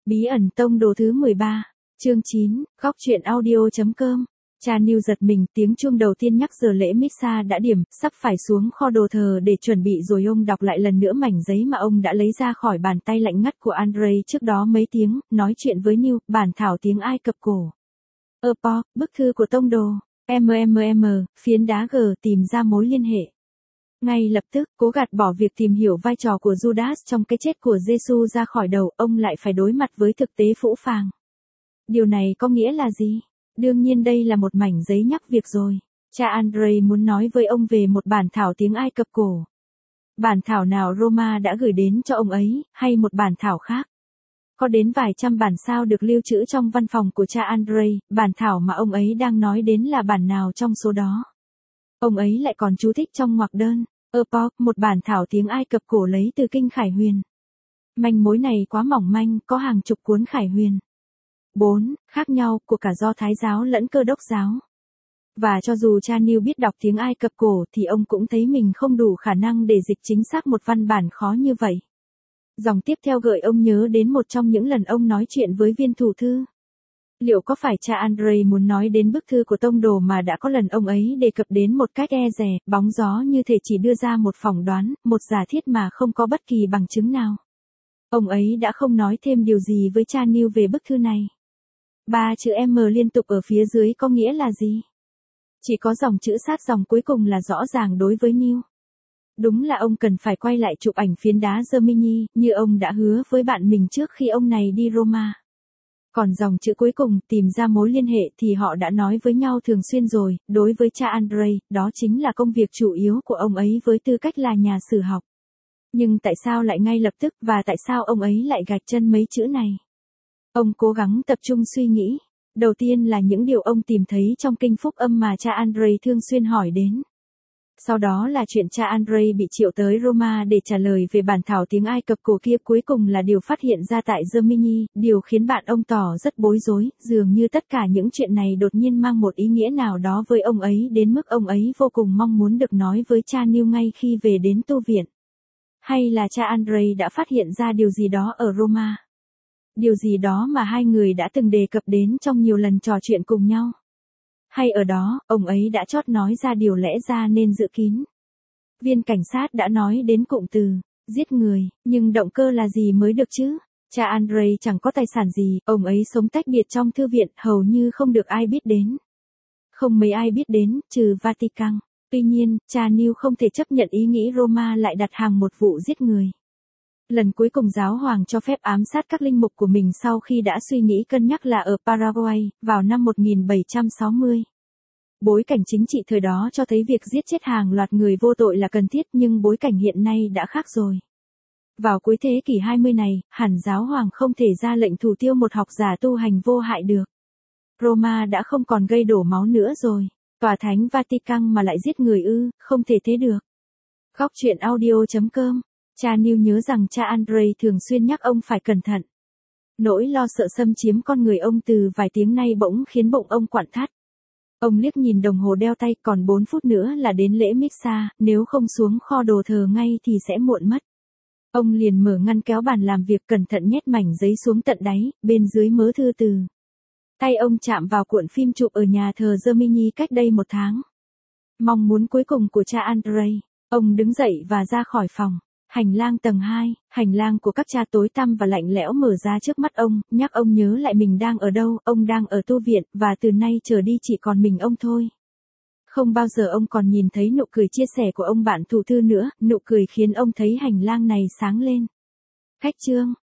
Bí ẩn tông đồ thứ 13, chương 9, góc truyện audio.com. Cha Neil giật mình, tiếng chuông đầu tiên nhắc giờ lễ Missa đã điểm, sắp phải xuống kho đồ thờ để chuẩn bị rồi. Ông đọc lại lần nữa mảnh giấy mà ông đã lấy ra khỏi bàn tay lạnh ngắt của Andre trước đó mấy tiếng, nói chuyện với Neil, bản thảo tiếng Ai Cập cổ. Po, bức thư của tông đồ, phiến đá G, tìm ra mối liên hệ. Ngay lập tức, cố gạt bỏ việc tìm hiểu vai trò của Judas trong cái chết của Giêsu ra khỏi đầu, ông lại phải đối mặt với thực tế phũ phàng. Điều này có nghĩa là gì? Đương nhiên đây là một mảnh giấy nhắc việc rồi. Cha Andre muốn nói với ông về một bản thảo tiếng Ai Cập cổ. Bản thảo nào Roma đã gửi đến cho ông ấy, hay một bản thảo khác? Có đến vài trăm bản sao được lưu trữ trong văn phòng của cha Andre, bản thảo mà ông ấy đang nói đến là bản nào trong số đó? Ông ấy lại còn chú thích trong ngoặc đơn, Po, một bản thảo tiếng Ai Cập cổ lấy từ kinh Khải Huyền. Manh mối này quá mỏng manh, có hàng chục cuốn Khải Huyền. 4. Khác nhau, của cả Do Thái giáo lẫn Cơ đốc giáo. Và cho dù cha Neil biết đọc tiếng Ai Cập cổ thì ông cũng thấy mình không đủ khả năng để dịch chính xác một văn bản khó như vậy. Dòng tiếp theo gợi ông nhớ đến một trong những lần ông nói chuyện với viên thủ thư. Liệu có phải cha Andre muốn nói đến bức thư của tông đồ mà đã có lần ông ấy đề cập đến một cách e dè, bóng gió, như thể chỉ đưa ra một phỏng đoán, một giả thiết mà không có bất kỳ bằng chứng nào? Ông ấy đã không nói thêm điều gì với cha Neil về bức thư này. 3 chữ M liên tục ở phía dưới có nghĩa là gì? Chỉ có dòng chữ sát dòng cuối cùng là rõ ràng đối với Neil. Đúng là ông cần phải quay lại chụp ảnh phiến đá Gemini, như ông đã hứa với bạn mình trước khi ông này đi Roma. Còn dòng chữ cuối cùng, tìm ra mối liên hệ, thì họ đã nói với nhau thường xuyên rồi. Đối với cha Andre, đó chính là công việc chủ yếu của ông ấy với tư cách là nhà sử học. Nhưng tại sao lại ngay lập tức, và tại sao ông ấy lại gạch chân mấy chữ này? Ông cố gắng tập trung suy nghĩ. Đầu tiên là những điều ông tìm thấy trong kinh phúc âm mà cha Andre thường xuyên hỏi đến. Sau đó là chuyện cha Andre bị triệu tới Roma để trả lời về bản thảo tiếng Ai Cập cổ kia. Cuối cùng là điều phát hiện ra tại Gemini, điều khiến bạn ông tỏ rất bối rối, dường như tất cả những chuyện này đột nhiên mang một ý nghĩa nào đó với ông ấy đến mức ông ấy vô cùng mong muốn được nói với cha Neil ngay khi về đến tu viện. Hay là cha Andre đã phát hiện ra điều gì đó ở Roma? Điều gì đó mà hai người đã từng đề cập đến trong nhiều lần trò chuyện cùng nhau? Hay ở đó, ông ấy đã chót nói ra điều lẽ ra nên giữ kín? Viên cảnh sát đã nói đến cụm từ, giết người, nhưng động cơ là gì mới được chứ? Cha Andre chẳng có tài sản gì, ông ấy sống tách biệt trong thư viện, hầu như không được ai biết đến. Không mấy ai biết đến, trừ Vatican. Tuy nhiên, cha Neil không thể chấp nhận ý nghĩ Roma lại đặt hàng một vụ giết người. Lần cuối cùng giáo hoàng cho phép ám sát các linh mục của mình sau khi đã suy nghĩ cân nhắc là ở Paraguay, vào năm 1760. Bối cảnh chính trị thời đó cho thấy việc giết chết hàng loạt người vô tội là cần thiết, nhưng bối cảnh hiện nay đã khác rồi. Vào cuối thế kỷ 20 này, hẳn giáo hoàng không thể ra lệnh thủ tiêu một học giả tu hành vô hại được. Roma đã không còn gây đổ máu nữa rồi. Tòa thánh Vatican mà lại giết người ư, không thể thế được. Góc truyện audio.com. Cha Neil nhớ rằng cha Andre thường xuyên nhắc ông phải cẩn thận. Nỗi lo sợ xâm chiếm con người ông từ vài tiếng nay bỗng khiến bụng ông quặn thắt. Ông liếc nhìn đồng hồ đeo tay, còn 4 phút nữa là đến lễ Missa, nếu không xuống kho đồ thờ ngay thì sẽ muộn mất. Ông liền mở ngăn kéo bàn làm việc, cẩn thận nhét mảnh giấy xuống tận đáy, bên dưới mớ thư từ. Tay ông chạm vào cuộn phim chụp ở nhà thờ Gemini cách đây 1 tháng. Mong muốn cuối cùng của cha Andre. Ông đứng dậy và ra khỏi phòng. Hành lang tầng 2, hành lang của các cha tối tăm và lạnh lẽo mở ra trước mắt ông, nhắc ông nhớ lại mình đang ở đâu. Ông đang ở tu viện, và từ nay trở đi chỉ còn mình ông thôi. Không bao giờ ông còn nhìn thấy nụ cười chia sẻ của ông bạn thủ thư nữa, nụ cười khiến ông thấy hành lang này sáng lên. Cách chương